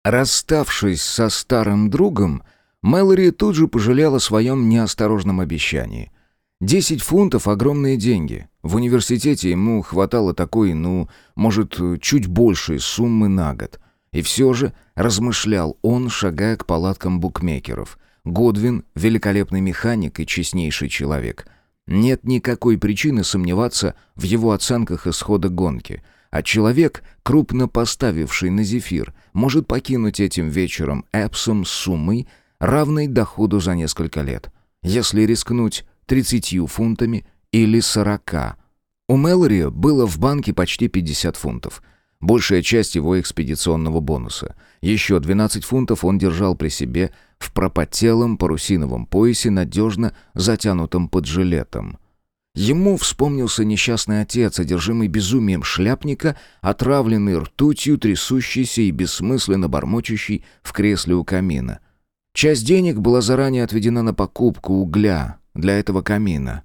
Расставшись со старым другом, Мэлори тут же пожалела о своем неосторожном обещании. 10 фунтов — огромные деньги. В университете ему хватало такой, может, чуть большей суммы на год. И все же, размышлял он, шагая к палаткам букмекеров. Годвин — великолепный механик и честнейший человек. Нет никакой причины сомневаться в его оценках исхода гонки. А человек, крупно поставивший на зефир, может покинуть этим вечером Эпсом с суммой, равной доходу за несколько лет. Если рискнуть 30 фунтами или 40. У Мэлори было в банке почти 50 фунтов. Большая часть его экспедиционного бонуса. Еще 12 фунтов он держал при себе в пропотелом парусиновом поясе, надежно затянутом под жилетом. Ему вспомнился несчастный отец, одержимый безумием шляпника, отравленный ртутью, трясущийся и бессмысленно бормочущий в кресле у камина. Часть денег была заранее отведена на покупку угля для этого камина.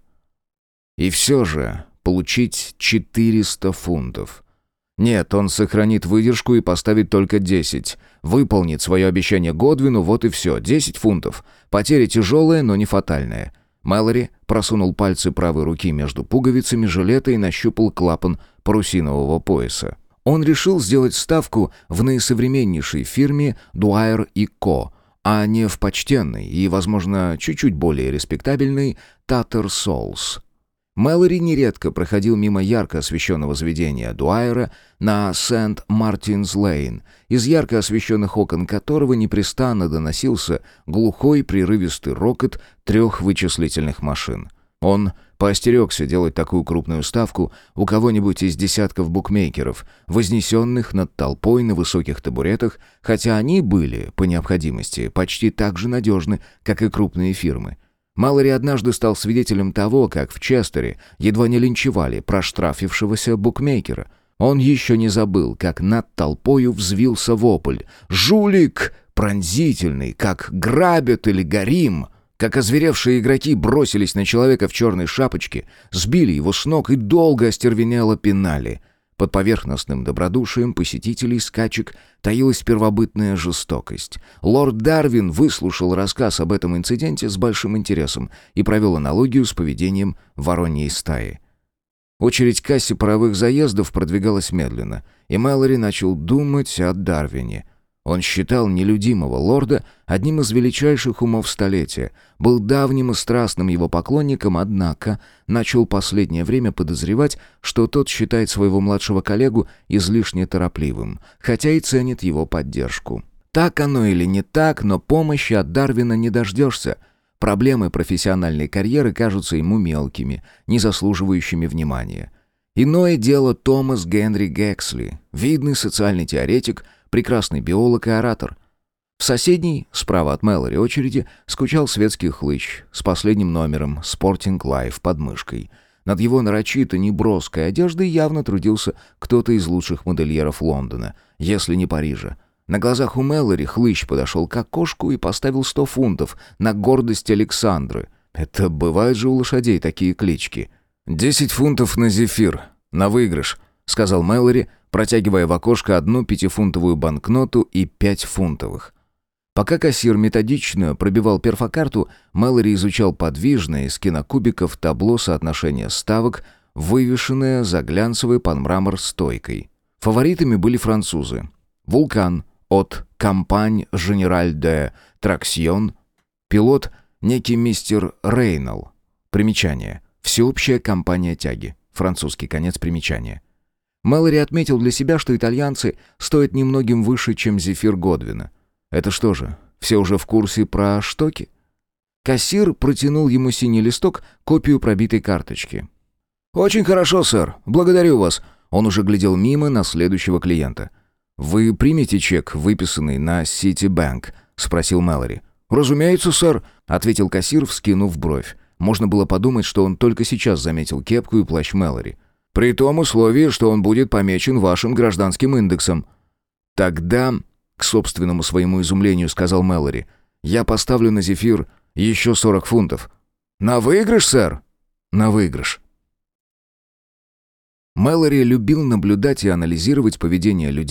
И все же получить 400 фунтов. Нет, он сохранит выдержку и поставит только 10. Выполнит свое обещание Годвину, вот и все, 10 фунтов. Потеря тяжелая, но не фатальная. Мэлори просунул пальцы правой руки между пуговицами жилета и нащупал клапан парусинового пояса. Он решил сделать ставку в наисовременнейшей фирме Dwyer & Co., а не в почтенной и, возможно, чуть-чуть более респектабельной Tattersall's. Мэлори нередко проходил мимо ярко освещенного заведения Дуайера на Сент-Мартинс-Лейн, из ярко освещенных окон которого непрестанно доносился глухой прерывистый рокот 3 вычислительных машин. Он поостерегся делать такую крупную ставку у кого-нибудь из десятков букмекеров, вознесенных над толпой на высоких табуретах, хотя они были, по необходимости, почти так же надежны, как и крупные фирмы. Мэлори однажды стал свидетелем того, как в Честере едва не линчевали проштрафившегося букмекера. Он еще не забыл, как над толпою взвился вопль «Жулик!» пронзительный, как грабят или горим, как озверевшие игроки бросились на человека в черной шапочке, сбили его с ног и долго остервенело пинали. Под поверхностным добродушием посетителей скачек таилась первобытная жестокость. Лорд Дарвин выслушал рассказ об этом инциденте с большим интересом и провел аналогию с поведением вороньей стаи. Очередь к кассе паровых заездов продвигалась медленно, и Мэлори начал думать о Дарвине. Он считал нелюдимого лорда одним из величайших умов столетия, был давним и страстным его поклонником, однако начал последнее время подозревать, что тот считает своего младшего коллегу излишне торопливым, хотя и ценит его поддержку. Так оно или не так, но помощи от Дарвина не дождешься. Проблемы профессиональной карьеры кажутся ему мелкими, не заслуживающими внимания. Иное дело Томас Генри Гексли, видный социальный теоретик, прекрасный биолог и оратор. В соседней, справа от Мэлори очереди, скучал светский хлыщ с последним номером Sporting Life под мышкой. Над его нарочито неброской одеждой явно трудился кто-то из лучших модельеров Лондона, если не Парижа. На глазах у Мэлори хлыщ подошел к окошку и поставил 100 фунтов на гордость Александры. Это бывают же у лошадей такие клички. 10 фунтов на зефир, на выигрыш», — сказал Мэлори, протягивая в окошко 1 5-фунтовую банкноту и 5 фунтовых. Пока кассир методично пробивал перфокарту, Мэлори изучал подвижное из кинокубиков табло соотношения ставок, вывешенное за глянцевой под мрамор стойкой. Фаворитами были французы. «Вулкан» от «Компань Женераль де Траксьон», пилот некий мистер Рейнал. Примечание. Всеобщая компания тяги. Французский конец примечания. Мэлори отметил для себя, что итальянцы стоят немногим выше, чем зефир Годвина. Это что же, все уже в курсе про штоки? Кассир протянул ему синий листок, копию пробитой карточки. «Очень хорошо, сэр. Благодарю вас». Он уже глядел мимо на следующего клиента. «Вы примете чек, выписанный на Ситибэнк?» — спросил Мэлори. «Разумеется, сэр», — ответил кассир, вскинув бровь. Можно было подумать, что он только сейчас заметил кепку и плащ Мэлори. «При том условии, что он будет помечен вашим гражданским индексом». «Тогда...» — к собственному своему изумлению сказал Мэлори. «Я поставлю на зефир еще 40 фунтов». «На выигрыш, сэр?» «На выигрыш». Мэлори любил наблюдать и анализировать поведение людей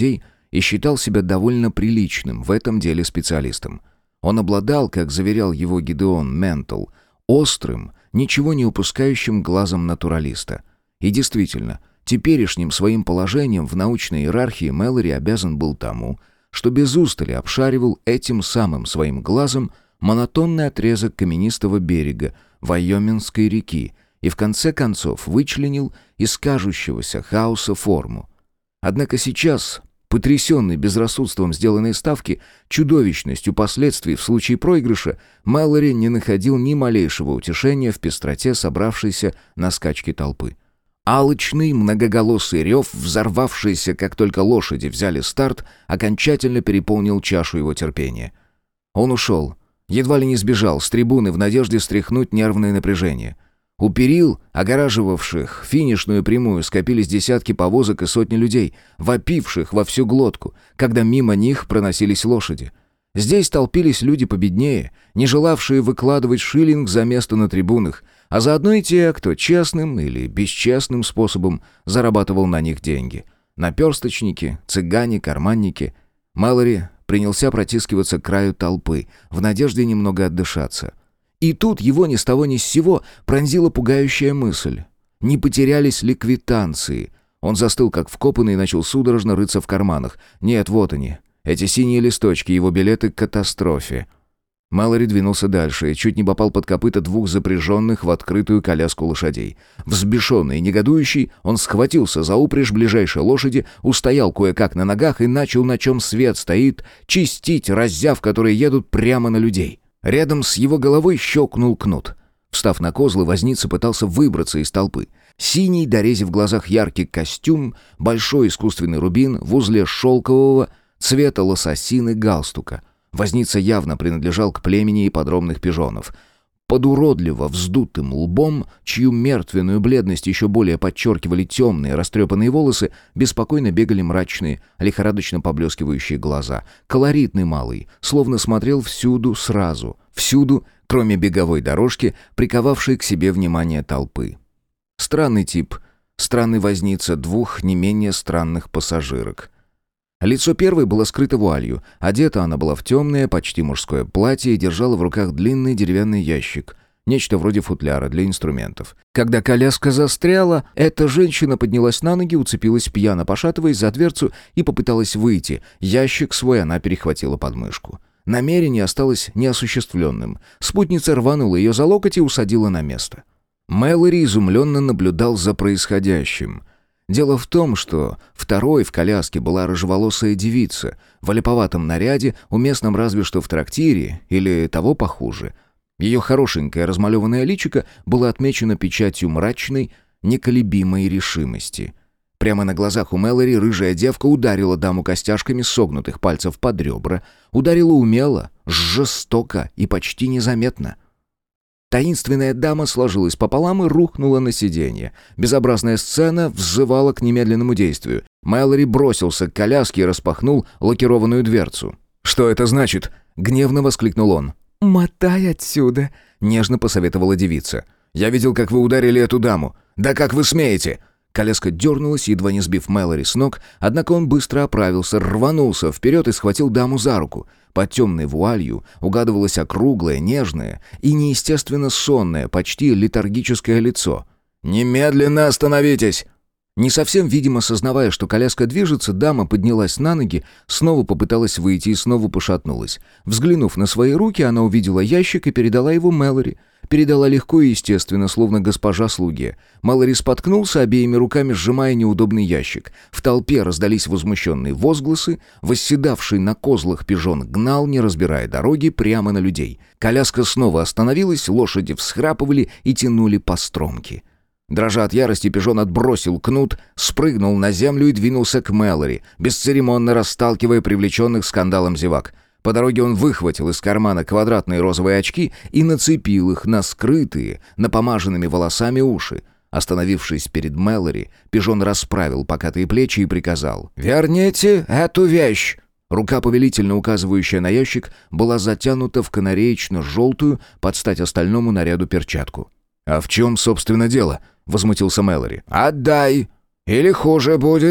и считал себя довольно приличным в этом деле специалистом. Он обладал, как заверял его Гидеон Ментл, острым, ничего не упускающим глазом натуралиста. И действительно, теперешним своим положением в научной иерархии Мэлори обязан был тому, что без устали обшаривал этим самым своим глазом монотонный отрезок каменистого берега Вайомингской реки и в конце концов вычленил из кажущегося хаоса форму. Однако сейчас, потрясенный безрассудством сделанной ставки, чудовищностью последствий в случае проигрыша, Мэлори не находил ни малейшего утешения в пестроте собравшейся на скачке толпы. Алчный, многоголосый рев, взорвавшийся, как только лошади взяли старт, окончательно переполнил чашу его терпения. Он ушел, едва ли не сбежал с трибуны в надежде стряхнуть нервное напряжение. У перил, огораживавших финишную прямую, скопились десятки повозок и сотни людей, вопивших во всю глотку, когда мимо них проносились лошади. Здесь толпились люди победнее, не желавшие выкладывать шиллинг за место на трибунах, а заодно и те, кто честным или бесчестным способом зарабатывал на них деньги. Наперсточники, цыгане, карманники. Мэлори принялся протискиваться к краю толпы, в надежде немного отдышаться. И тут его ни с того ни с сего пронзила пугающая мысль. Не потерялись ли квитанции? Он застыл как вкопанный и начал судорожно рыться в карманах. Нет, вот они. Эти синие листочки, его билеты к катастрофе. Мэлори двинулся дальше и чуть не попал под копыта двух запряженных в открытую коляску лошадей. Взбешенный и негодующий, он схватился за упряжь ближайшей лошади, устоял кое-как на ногах и начал, на чем свет стоит, чистить раззяв, которые едут прямо на людей. Рядом с его головой щелкнул кнут. Встав на козлы, возница пытался выбраться из толпы. Синий, дорезив в глазах яркий костюм, большой искусственный рубин в узле шелкового цвета лососины галстука. Возница явно принадлежал к племени ипподромных пижонов. Под уродливо вздутым лбом, чью мертвенную бледность еще более подчеркивали темные растрепанные волосы, беспокойно бегали мрачные, лихорадочно поблескивающие глаза. Колоритный малый, словно смотрел всюду сразу, всюду, кроме беговой дорожки, приковавшей к себе внимание толпы. Странный тип, странный возница двух не менее странных пассажирок. Лицо первой было скрыто вуалью, одета она была в темное, почти мужское платье и держала в руках длинный деревянный ящик, нечто вроде футляра для инструментов. Когда коляска застряла, эта женщина поднялась на ноги, уцепилась пьяно, пошатываясь за дверцу и попыталась выйти. Ящик свой она перехватила под мышку. Намерение осталось неосуществленным. Спутница рванула ее за локоть и усадила на место. Мэлори изумленно наблюдал за происходящим. Дело в том, что второй в коляске была рыжеволосая девица, в олиповатом наряде, уместном разве что в трактире, или того похуже. Ее хорошенькое размалеванное личико было отмечено печатью мрачной, неколебимой решимости. Прямо на глазах у Мэлори рыжая девка ударила даму костяшками согнутых пальцев под ребра, ударила умело, жестоко и почти незаметно. Таинственная дама сложилась пополам и рухнула на сиденье. Безобразная сцена взывала к немедленному действию. Мэлори бросился к коляске и распахнул лакированную дверцу. «Что это значит?» — гневно воскликнул он. «Мотай отсюда», — нежно посоветовала девица. «Я видел, как вы ударили эту даму. Да как вы смеете?» Коляска дернулась, едва не сбив Мэлори с ног, однако он быстро оправился, рванулся вперед и схватил даму за руку. Под темной вуалью угадывалось округлое, нежное и неестественно сонное, почти летаргическое лицо. «Немедленно остановитесь!» Не совсем, видимо, сознавая, что коляска движется, дама поднялась на ноги, снова попыталась выйти и снова пошатнулась. Взглянув на свои руки, она увидела ящик и передала его Мэлори. Передала легко и естественно, словно госпожа слуге. Мэлори споткнулся, обеими руками сжимая неудобный ящик. В толпе раздались возмущенные возгласы. Восседавший на козлах пижон гнал, не разбирая дороги, прямо на людей. Коляска снова остановилась, лошади всхрапывали и тянули по стромке. Дрожа от ярости, пижон отбросил кнут, спрыгнул на землю и двинулся к Мэлори, бесцеремонно расталкивая привлеченных скандалом зевак. По дороге он выхватил из кармана квадратные розовые очки и нацепил их на скрытые, напомаженными волосами уши. Остановившись перед Мэлори, пижон расправил покатые плечи и приказал: «Верните эту вещь!» Рука, повелительно указывающая на ящик, была затянута в канареечно-желтую, под стать остальному наряду, перчатку. «А в чем, собственно, дело?» — возмутился Мэлори. «Отдай! Или хуже будет!»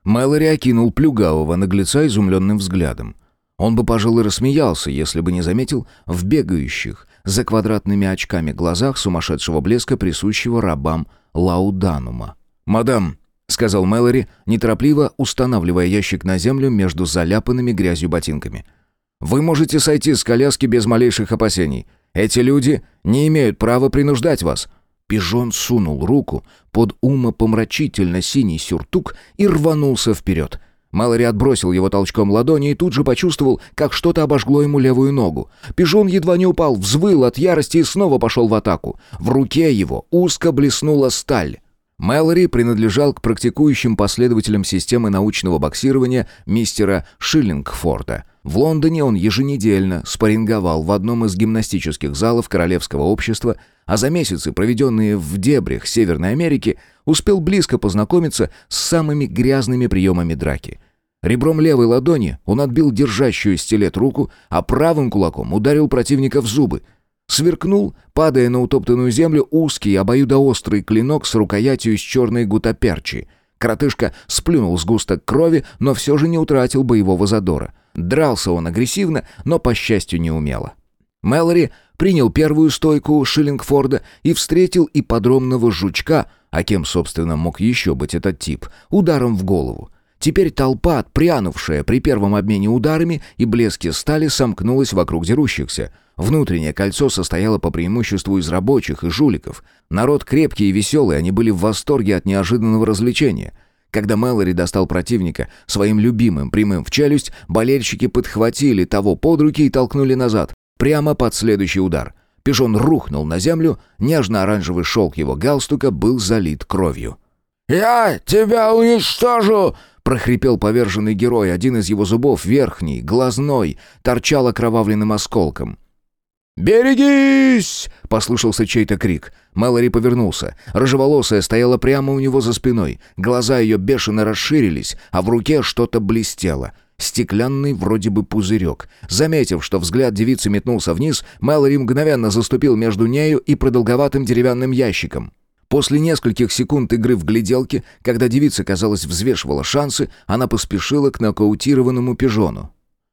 Мэлори окинул плюгавого наглеца изумленным взглядом. Он бы, пожалуй, рассмеялся, если бы не заметил в бегающих за квадратными очками глазах сумасшедшего блеска, присущего рабам лауданума. «Мадам», — сказал Мэлори, неторопливо устанавливая ящик на землю между заляпанными грязью ботинками, «вы можете сойти с коляски без малейших опасений. Эти люди не имеют права принуждать вас». Пижон сунул руку под умопомрачительно синий сюртук и рванулся вперед. Мэлори отбросил его толчком ладони и тут же почувствовал, как что-то обожгло ему левую ногу. Пижон едва не упал, взвыл от ярости и снова пошел в атаку. В руке его узко блеснула сталь. Мэлори принадлежал к практикующим последователям системы научного боксирования мистера Шиллингфорда. В Лондоне он еженедельно спарринговал в одном из гимнастических залов Королевского общества, а за месяцы, проведенные в дебрях Северной Америки, успел близко познакомиться с самыми грязными приемами драки. Ребром левой ладони он отбил держащую стилет руку, а правым кулаком ударил противника в зубы. Сверкнул, падая на утоптанную землю, узкий обоюдоострый клинок с рукоятью из черной гуттаперчи. Коротышка сплюнул сгусток крови, но все же не утратил боевого задора. Дрался он агрессивно, но, по счастью, неумело. Мэлори принял первую стойку Шиллингфорда и встретил ипподромного жучка, а кем, собственно, мог еще быть этот тип, ударом в голову. Теперь толпа, отпрянувшая при первом обмене ударами и блеске стали, сомкнулась вокруг дерущихся. Внутреннее кольцо состояло по преимуществу из рабочих и жуликов. Народ крепкий и веселый, они были в восторге от неожиданного развлечения. Когда Мэлори достал противника своим любимым прямым в челюсть, болельщики подхватили того под руки и толкнули назад, прямо под следующий удар. Пижон рухнул на землю, нежно-оранжевый шелк его галстука был залит кровью. «Я тебя уничтожу!» — прохрипел поверженный герой. Один из его зубов, верхний, глазной, торчал окровавленным осколком. «Берегись!» — послышался чей-то крик. Мэлори повернулся. Рыжеволосая стояла прямо у него за спиной. Глаза ее бешено расширились, а в руке что-то блестело. Стеклянный вроде бы пузырек. Заметив, что взгляд девицы метнулся вниз, Мэлори мгновенно заступил между нею и продолговатым деревянным ящиком. После нескольких секунд игры в гляделки, когда девица, казалось, взвешивала шансы, она поспешила к нокаутированному пижону.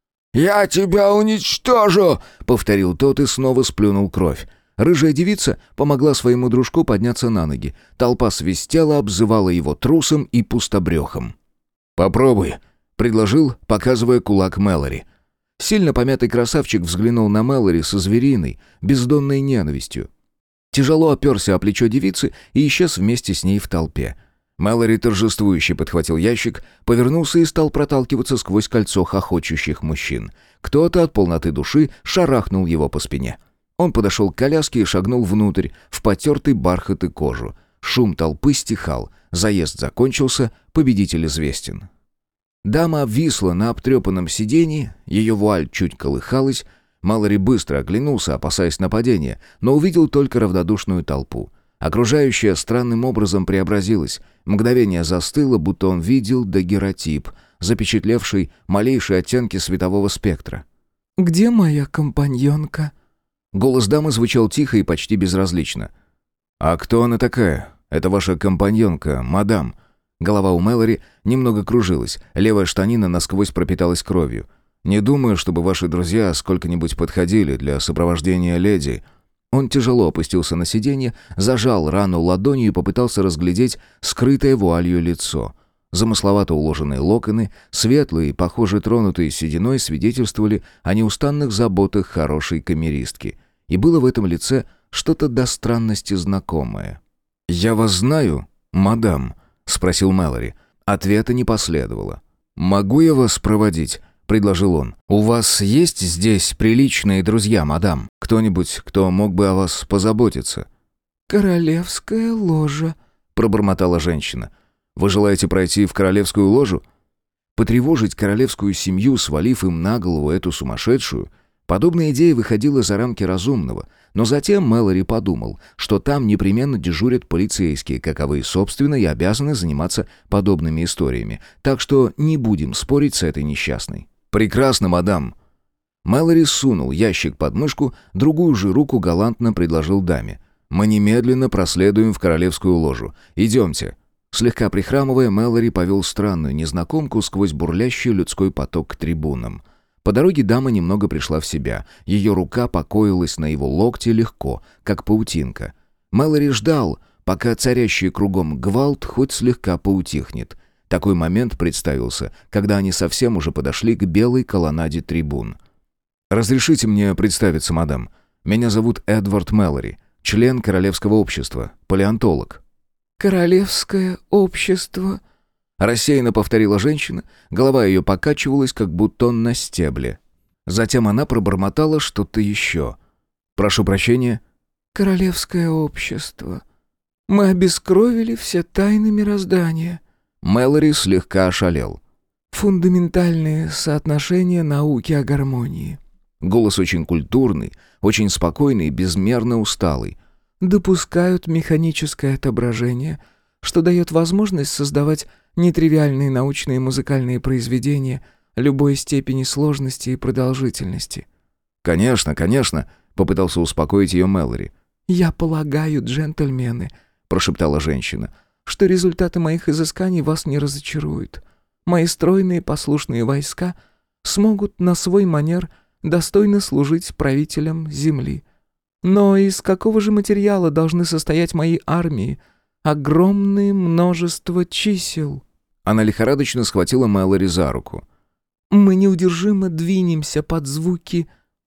«Я тебя уничтожу!» — повторил тот и снова сплюнул кровь. Рыжая девица помогла своему дружку подняться на ноги. Толпа свистела, обзывала его трусом и пустобрехом. «Попробуй», — предложил, показывая кулак Мэлори. Сильно помятый красавчик взглянул на Мэлори со звериной, бездонной ненавистью. Тяжело оперся о плечо девицы и исчез вместе с ней в толпе. Мэлори торжествующе подхватил ящик, повернулся и стал проталкиваться сквозь кольцо хохочущих мужчин. Кто-то от полноты души шарахнул его по спине. Он подошел к коляске и шагнул внутрь, в потертый бархат и кожу. Шум толпы стихал, заезд закончился, победитель известен. Дама обвисла на обтрепанном сиденье, ее вуаль чуть колыхалась. Мэлори быстро оглянулся, опасаясь нападения, но увидел только равнодушную толпу. Окружающее странным образом преобразилось. Мгновение застыло, будто он видел дагеротип, запечатлевший малейшие оттенки светового спектра. «Где моя компаньонка?» Голос дамы звучал тихо и почти безразлично. «А кто она такая? Это ваша компаньонка, мадам?» Голова у Мэлори немного кружилась, левая штанина насквозь пропиталась кровью. «Не думаю, чтобы ваши друзья сколько-нибудь подходили для сопровождения леди». Он тяжело опустился на сиденье, зажал рану ладонью и попытался разглядеть скрытое вуалью лицо. Замысловато уложенные локоны, светлые, похоже, тронутые сединой, свидетельствовали о неустанных заботах хорошей камеристки. И было в этом лице что-то до странности знакомое. «Я вас знаю, мадам?» — спросил Мэлори. Ответа не последовало. «Могу я вас проводить?» — предложил он. «У вас есть здесь приличные друзья, мадам? Кто-нибудь, кто мог бы о вас позаботиться?» «Королевская ложа», — пробормотала женщина. «Вы желаете пройти в королевскую ложу?» Потревожить королевскую семью, свалив им на голову эту сумасшедшую? Подобная идея выходила за рамки разумного, но затем Мэлори подумал, что там непременно дежурят полицейские, каковы, собственно, и обязаны заниматься подобными историями, так что не будем спорить с этой несчастной. «Прекрасно, мадам». Мэлори сунул ящик под мышку, другую же руку галантно предложил даме. «Мы немедленно проследуем в королевскую ложу. Идемте». Слегка прихрамывая, Мэлори повел странную незнакомку сквозь бурлящий людской поток к трибунам. По дороге дама немного пришла в себя. Ее рука покоилась на его локте легко, как паутинка. Мэлори ждал, пока царящий кругом гвалт хоть слегка поутихнет. Такой момент представился, когда они совсем уже подошли к белой колоннаде трибун. «Разрешите мне представиться, мадам. Меня зовут Эдвард Мэлори, член Королевского общества, палеонтолог». «Королевское общество», — рассеянно повторила женщина, голова ее покачивалась, как бутон на стебле. Затем она пробормотала что-то еще. «Прошу прощения». «Королевское общество. Мы обескровили все тайны мироздания». Мэлори слегка ошалел. «Фундаментальные соотношения науки о гармонии». Голос очень культурный, очень спокойный и безмерно усталый. «Допускают механическое отображение, что дает возможность создавать нетривиальные научные и музыкальные произведения любой степени сложности и продолжительности». «Конечно, конечно», — попытался успокоить ее Мэлори. «Я полагаю, джентльмены», — прошептала женщина, «что результаты моих изысканий вас не разочаруют. Мои стройные послушные войска смогут на свой манер достойно служить правителям земли. Но из какого же материала должны состоять мои армии? Огромное множество чисел». Она лихорадочно схватила Мэлори за руку. «Мы неудержимо двинемся под звуки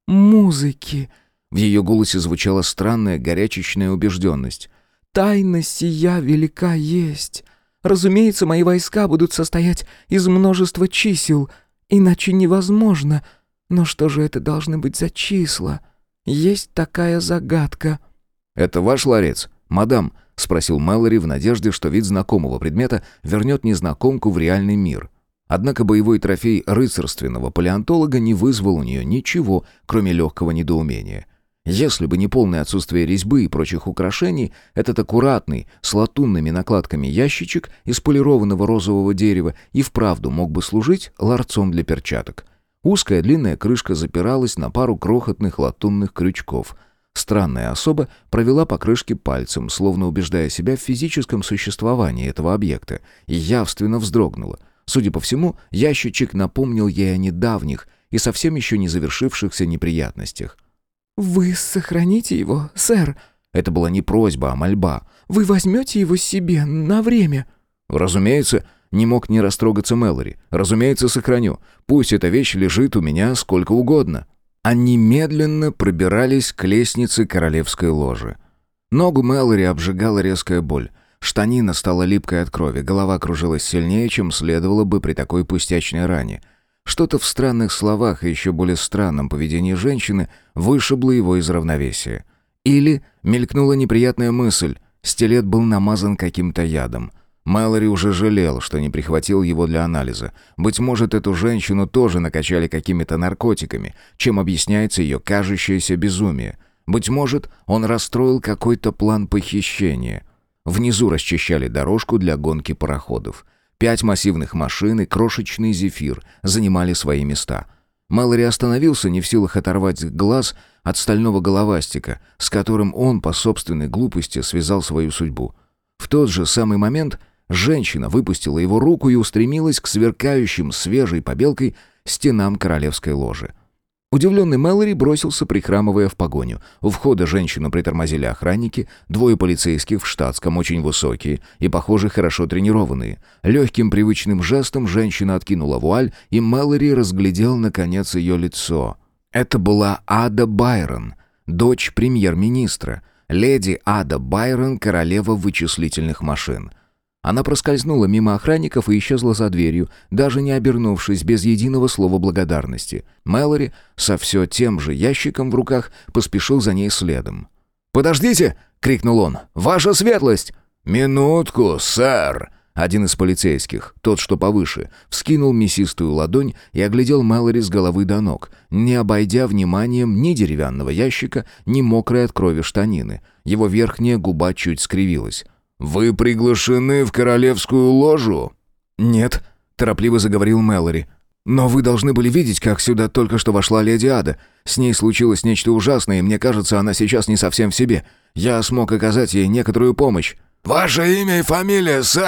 музыки». В ее голосе звучала странная горячечная убежденность. «Тайна сия велика есть. Разумеется, мои войска будут состоять из множества чисел, иначе невозможно. Но что же это должны быть за числа? Есть такая загадка». «Это ваш ларец, мадам?» — спросил Мэлори в надежде, что вид знакомого предмета вернет незнакомку в реальный мир. Однако боевой трофей рыцарственного палеонтолога не вызвал у нее ничего, кроме легкого недоумения. Если бы не полное отсутствие резьбы и прочих украшений, этот аккуратный, с латунными накладками ящичек из полированного розового дерева и вправду мог бы служить ларцом для перчаток. Узкая длинная крышка запиралась на пару крохотных латунных крючков. Странная особа провела по крышке пальцем, словно убеждая себя в физическом существовании этого объекта, и явственно вздрогнула. Судя по всему, ящичек напомнил ей о недавних и совсем еще не завершившихся неприятностях. «Вы сохраните его, сэр?» Это была не просьба, а мольба. «Вы возьмете его себе на время?» «Разумеется», не мог не растрогаться Мэлори. «Разумеется, сохраню. Пусть эта вещь лежит у меня сколько угодно». Они медленно пробирались к лестнице королевской ложи. Ногу Мэлори обжигала резкая боль. Штанина стала липкой от крови, голова кружилась сильнее, чем следовало бы при такой пустячной ране. Что-то в странных словах и еще более странном поведении женщины вышибло его из равновесия. Или мелькнула неприятная мысль: стилет был намазан каким-то ядом. Мэлори уже жалел, что не прихватил его для анализа. Быть может, эту женщину тоже накачали какими-то наркотиками, чем объясняется ее кажущееся безумие. Быть может, он расстроил какой-то план похищения. Внизу расчищали дорожку для гонки пароходов. 5 массивных машин и крошечный зефир занимали свои места. Мэлори остановился, не в силах оторвать глаз от стального головастика, с которым он по собственной глупости связал свою судьбу. В тот же самый момент женщина выпустила его руку и устремилась к сверкающим свежей побелкой стенам королевской ложи. Удивленный Мэлори бросился, прихрамывая, в погоню. У входа женщину притормозили охранники, 2 полицейских в штатском, очень высокие и, похоже, хорошо тренированные. Легким привычным жестом женщина откинула вуаль, и Мэлори разглядел, наконец, ее лицо. Это была Ада Байрон, дочь премьер-министра, леди Ада Байрон, королева вычислительных машин. Она проскользнула мимо охранников и исчезла за дверью, даже не обернувшись, без единого слова благодарности. Мэлори со все тем же ящиком в руках поспешил за ней следом. «Подождите!» — крикнул он. «Ваша светлость!» «Минутку, сэр!» Один из полицейских, тот, что повыше, вскинул мясистую ладонь и оглядел Мэлори с головы до ног, не обойдя вниманием ни деревянного ящика, ни мокрой от крови штанины. Его верхняя губа чуть скривилась. «Вы приглашены в королевскую ложу?» «Нет», — торопливо заговорил Мэлори. «Но вы должны были видеть, как сюда только что вошла леди Ада. С ней случилось нечто ужасное, и мне кажется, она сейчас не совсем в себе. Я смог оказать ей некоторую помощь». «Ваше имя и фамилия, сэр?»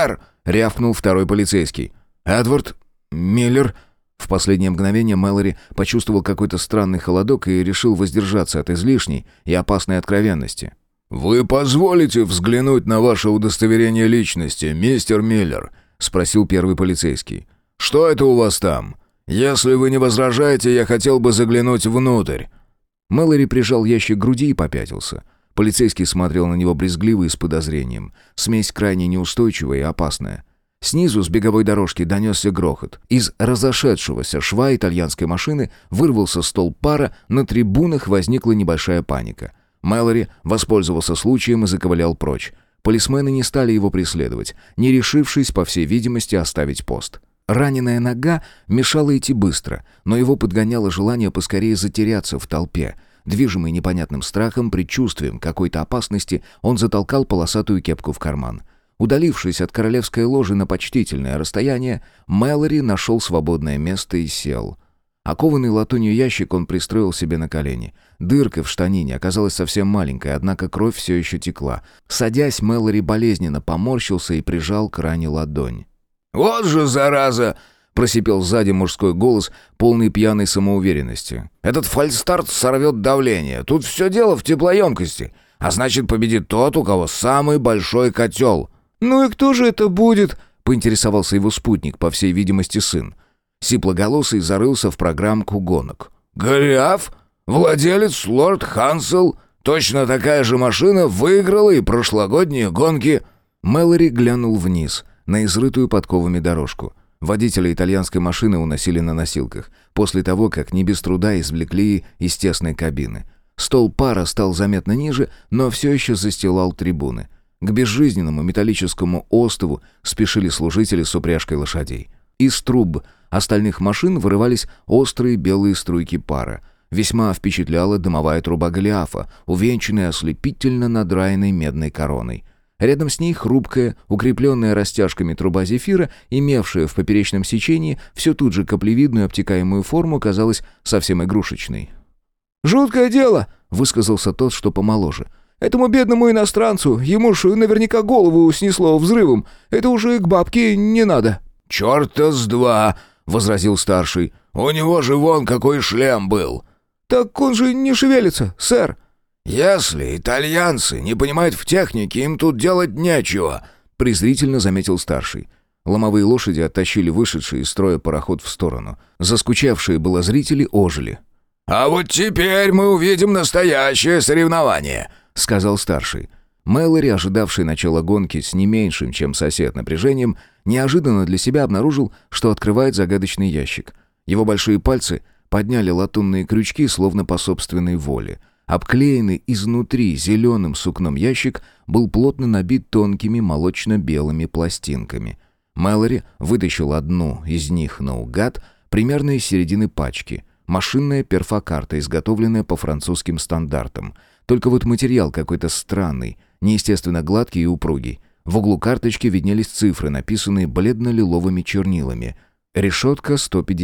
— рявкнул второй полицейский. «Эдвард Миллер». В последнее мгновение Мэлори почувствовал какой-то странный холодок и решил воздержаться от излишней и опасной откровенности. «Вы позволите взглянуть на ваше удостоверение личности, мистер Миллер?» — спросил первый полицейский. «Что это у вас там? Если вы не возражаете, я хотел бы заглянуть внутрь». Мэлори прижал ящик к груди и попятился. Полицейский смотрел на него брезгливо и с подозрением. Смесь крайне неустойчивая и опасная. Снизу с беговой дорожки донесся грохот. Из разошедшегося шва итальянской машины вырвался столб пара, на трибунах возникла небольшая паника. Мэлори воспользовался случаем и заковылял прочь. Полисмены не стали его преследовать, не решившись, по всей видимости, оставить пост. Раненая нога мешала идти быстро, но его подгоняло желание поскорее затеряться в толпе. Движимый непонятным страхом, предчувствием какой-то опасности, он затолкал полосатую кепку в карман. Удалившись от королевской ложи на почтительное расстояние, Мэлори нашел свободное место и сел. Окованный латунью ящик он пристроил себе на колени. Дырка в штанине оказалась совсем маленькой, однако кровь все еще текла. Садясь, Мэлори болезненно поморщился и прижал к ране ладонь. «Вот же зараза!» — просипел сзади мужской голос, полный пьяной самоуверенности. «Этот фальстарт сорвет давление. Тут все дело в теплоемкости. А значит, победит тот, у кого самый большой котел». «Ну и кто же это будет?» — поинтересовался его спутник, по всей видимости, сын. Сиплоголосый зарылся в программку гонок. «Голиаф? Владелец лорд Хансел? Точно такая же машина выиграла и прошлогодние гонки». Мэлори глянул вниз, на изрытую подковами дорожку. Водителя итальянской машины уносили на носилках, после того, как не без труда извлекли из тесной кабины. Столб пара стал заметно ниже, но все еще застилал трибуны. К безжизненному металлическому остову спешили служители с упряжкой лошадей. Из труб остальных машин вырывались острые белые струйки пара. Весьма впечатляла дымовая труба Голиафа, увенчанная ослепительно надраенной медной короной. Рядом с ней хрупкая, укрепленная растяжками труба зефира, имевшая в поперечном сечении все тут же каплевидную обтекаемую форму, казалась совсем игрушечной. «Жуткое дело!» — высказался тот, что помоложе. «Этому бедному иностранцу, ему ж наверняка голову снесло взрывом. Это уже к бабке не надо». «Черта с два!» — возразил старший. «У него же вон какой шлем был!» «Так он же не шевелится, сэр!» «Если итальянцы не понимают в технике, им тут делать нечего», — презрительно заметил старший. Ломовые лошади оттащили вышедший из строя пароход в сторону. Заскучавшие было зрители ожили. «А вот теперь мы увидим настоящее соревнование», — сказал старший. Мэлори, ожидавший начала гонки с не меньшим, чем сосед, напряжением, неожиданно для себя обнаружил, что открывает загадочный ящик. Его большие пальцы подняли латунные крючки, словно по собственной воле. Обклеенный изнутри зеленым сукном ящик был плотно набит тонкими молочно-белыми пластинками. Мэлори вытащил одну из них наугад, примерно из середины пачки. Машинная перфокарта, изготовленная по французским стандартам. Только вот материал какой-то странный, неестественно гладкий и упругий. В углу карточки виднелись цифры, написанные бледно-лиловыми чернилами. Решетка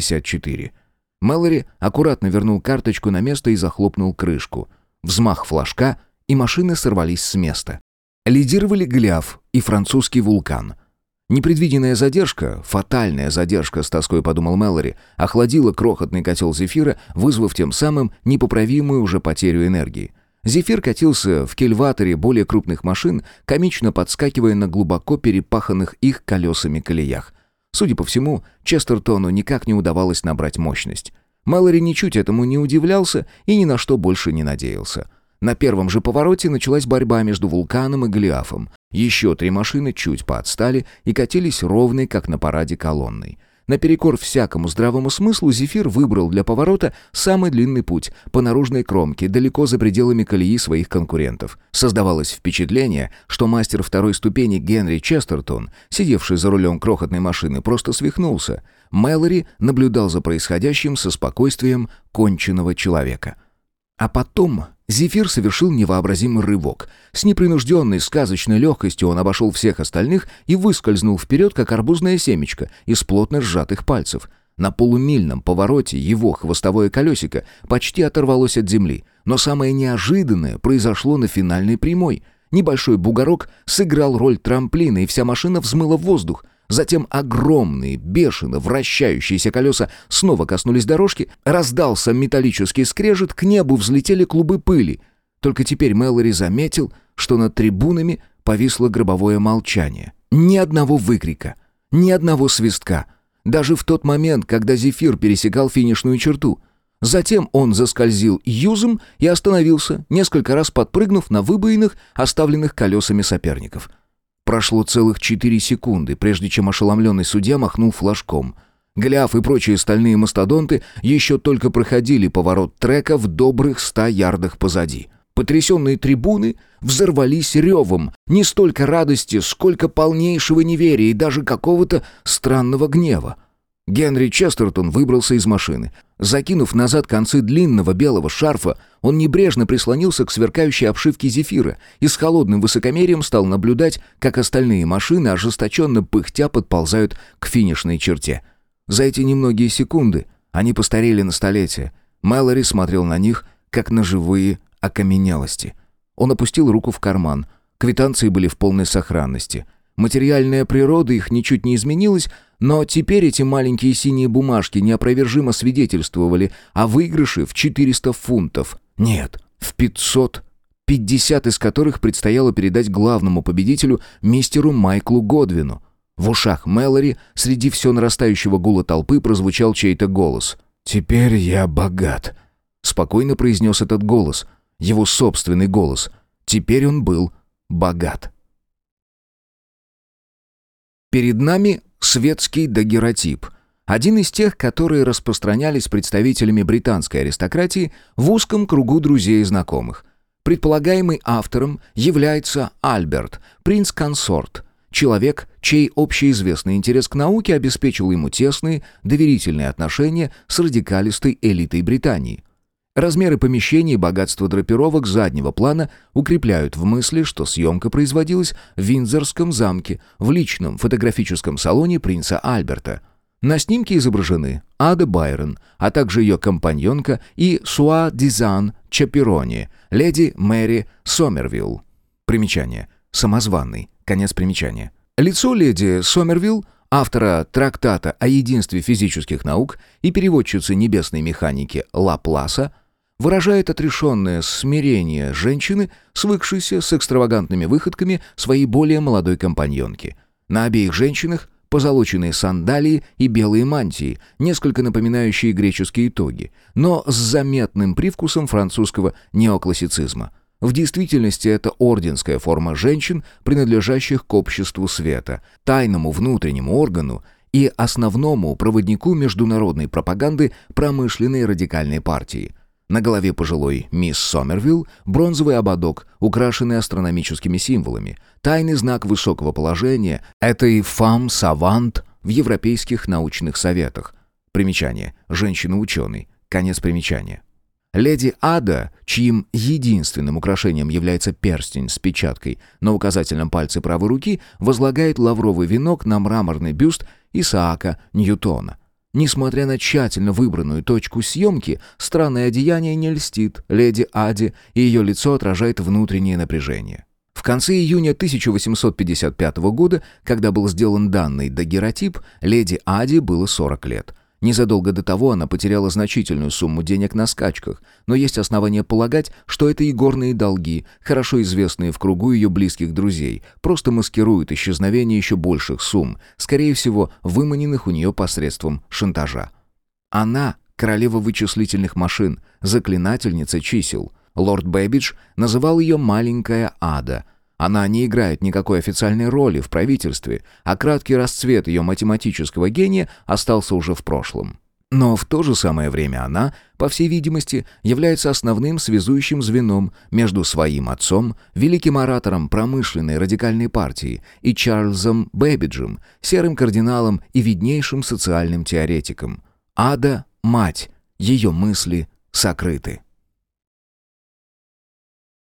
154. Мэлори аккуратно вернул карточку на место и захлопнул крышку. Взмах флажка, и машины сорвались с места. Лидировали Голиаф и французский вулкан. Непредвиденная задержка, фатальная задержка, с тоской подумал Мэлори, охладила крохотный котел зефира, вызвав тем самым непоправимую уже потерю энергии. Зефир катился в кильваторе более крупных машин, комично подскакивая на глубоко перепаханных их колесами колеях. Судя по всему, Честертону никак не удавалось набрать мощность. Мэлори ничуть этому не удивлялся и ни на что больше не надеялся. На первом же повороте началась борьба между вулканом и Голиафом. Еще 3 машины чуть поотстали и катились ровной, как на параде, колонной. Наперекор всякому здравому смыслу Зефир выбрал для поворота самый длинный путь по наружной кромке, далеко за пределами колеи своих конкурентов. Создавалось впечатление, что мастер второй ступени Генри Честертон, сидевший за рулем крохотной машины, просто свихнулся. Мэлори наблюдал за происходящим со спокойствием конченого человека. А потом Зефир совершил невообразимый рывок. С непринужденной сказочной легкостью он обошел всех остальных и выскользнул вперед, как арбузное семечко, из плотно сжатых пальцев. На полумильном повороте его хвостовое колесико почти оторвалось от земли. Но самое неожиданное произошло на финальной прямой. Небольшой бугорок сыграл роль трамплина, и вся машина взмыла в воздух. Затем огромные, бешено вращающиеся колеса снова коснулись дорожки, раздался металлический скрежет, к небу взлетели клубы пыли. Только теперь Мэлори заметил, что над трибунами повисло гробовое молчание. Ни одного выкрика, ни одного свистка. Даже в тот момент, когда Зефир пересекал финишную черту. Затем он заскользил юзом и остановился, несколько раз подпрыгнув на выбоинах, оставленных колесами соперников. Прошло целых 4 секунды, прежде чем ошеломленный судья махнул флажком. Голиаф и прочие стальные мастодонты еще только проходили поворот трека в добрых 100 ярдах позади. Потрясенные трибуны взорвались ревом, не столько радости, сколько полнейшего неверия и даже какого-то странного гнева. Генри Честертон выбрался из машины. Закинув назад концы длинного белого шарфа, он небрежно прислонился к сверкающей обшивке Зефира и с холодным высокомерием стал наблюдать, как остальные машины ожесточенно пыхтя подползают к финишной черте. За эти немногие секунды они постарели на столетие. Мэлори смотрел на них, как на живые окаменелости. Он опустил руку в карман. Квитанции были в полной сохранности. Материальная природа их ничуть не изменилась, но теперь эти маленькие синие бумажки неопровержимо свидетельствовали о выигрыше в 400 фунтов. Нет, в 500, 50 из которых предстояло передать главному победителю мистеру Майклу Годвину. В ушах Мэлори среди все нарастающего гула толпы прозвучал чей-то голос. «Теперь я богат», — спокойно произнес этот голос, его собственный голос. Теперь он был богат. Перед нами светский дагеротип, один из тех, которые распространялись представителями британской аристократии в узком кругу друзей и знакомых. Предполагаемый автором является Альберт, принц-консорт, человек, чей общеизвестный интерес к науке обеспечил ему тесные, доверительные отношения с радикалистой элитой Британии. Размеры помещений и богатство драпировок заднего плана укрепляют в мысли, что съемка производилась в Виндзорском замке, в личном фотографическом салоне принца Альберта. На снимке изображены Ада Байрон, а также ее компаньонка и суа-дизан Чаперони, леди Мэри Сомервилл. Примечание. Самозванный. Конец примечания. Лицо леди Сомервилл, автора трактата о единстве физических наук и переводчицы небесной механики Лапласа, выражает отрешенное смирение женщины, свыкшейся с экстравагантными выходками своей более молодой компаньонки. На обеих женщинах позолоченные сандалии и белые мантии, несколько напоминающие греческие тоги, но с заметным привкусом французского неоклассицизма. В действительности это орденская форма женщин, принадлежащих к обществу света, тайному внутреннему органу и основному проводнику международной пропаганды промышленной радикальной партии. На голове пожилой мисс Сомервилл бронзовый ободок, украшенный астрономическими символами, тайный знак высокого положения этой фам-савант в европейских научных советах. Примечание. Женщина-ученый. Конец примечания. Леди Ада, чьим единственным украшением является перстень с печаткой на указательном пальце правой руки, возлагает лавровый венок на мраморный бюст Исаака Ньютона. Несмотря на тщательно выбранную точку съемки, странное одеяние не льстит леди Аде, и ее лицо отражает внутреннее напряжение. В конце июня 1855 года, когда был сделан данный дагеротип, леди Аде было 40 лет. Незадолго до того она потеряла значительную сумму денег на скачках, но есть основания полагать, что это игорные долги, хорошо известные в кругу ее близких друзей, просто маскируют исчезновение еще больших сумм, скорее всего, выманенных у нее посредством шантажа. Она — королева вычислительных машин, заклинательница чисел. Лорд Бэббидж называл ее «маленькая ада». Она не играет никакой официальной роли в правительстве, а краткий расцвет ее математического гения остался уже в прошлом. Но в то же самое время она, по всей видимости, является основным связующим звеном между своим отцом, великим оратором промышленной радикальной партии, и Чарльзом Бэббиджем, серым кардиналом и виднейшим социальным теоретиком. Ада — мать, ее мысли сокрыты.